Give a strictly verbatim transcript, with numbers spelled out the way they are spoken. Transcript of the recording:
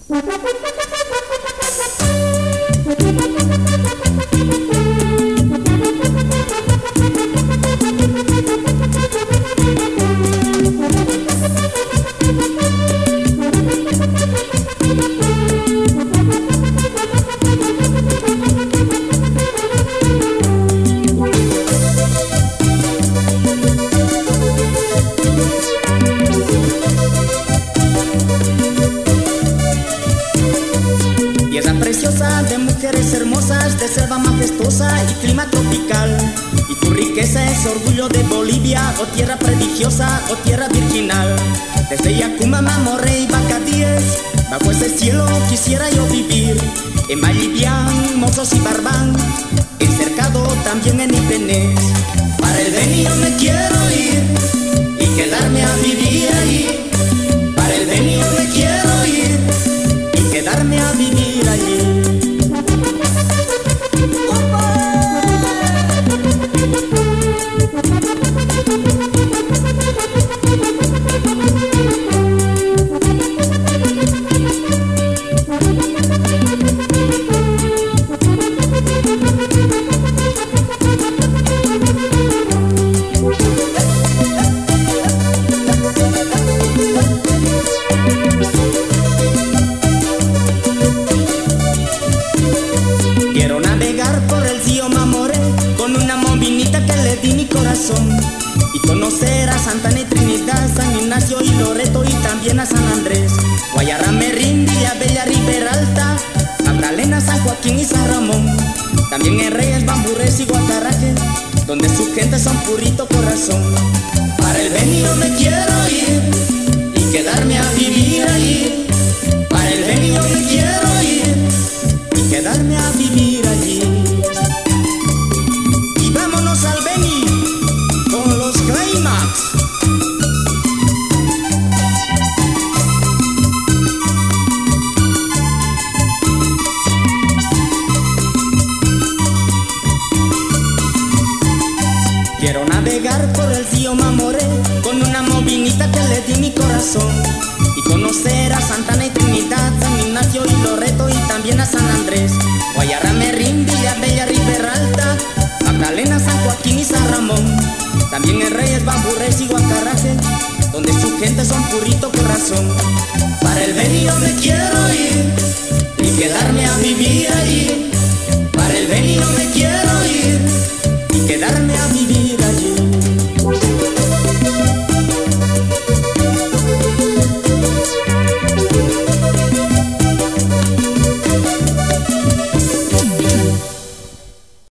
Preciosa de mujeres hermosas, de selva majestuosa y clima tropical. Y tu riqueza es orgullo de Bolivia, o tierra prodigiosa, o tierra virginal. Desde Yacuma, Mamoré y Bacadíes, bajo ese cielo quisiera yo vivir. En Mallivián, Mozos y Barbán, en Cercado, también en Ipenés. Para el Beni yo me quiero ir y quedarme a vivir allí. Para el Beni yo me quiero ir y quedarme a vivir allí. Quiero navegar por el río Mamoré con una movinita que le di mi corazón, y conocer a Santana y Trinidad, San Ignacio y Loreto, y también a San Andrés, Guayarrame, Villa Bella, Ribera Alta, Magdalena, San Joaquín y San Ramón. También en Reyes, Bamburrés y Guacaraje, donde su gente son purito corazón. Para el Beni yo me quiero ir y quedarme a vivir allí. Para el Beni yo me quiero ir y quedarme a vivir allí. Y vámonos al Beni con los Climax. Quiero navegar por el río Mamoré con una movinita que le di mi corazón, y conocer a Santana y Trinidad, San Ignacio y Loreto, y también a San Andrés, Guayarrame, Villa Bella, Ribera Alta, Magdalena, San Joaquín y San Ramón. También en Reyes, Bamburrés y Guacaraje, donde su gente son purito corazón. Para el Beni yo me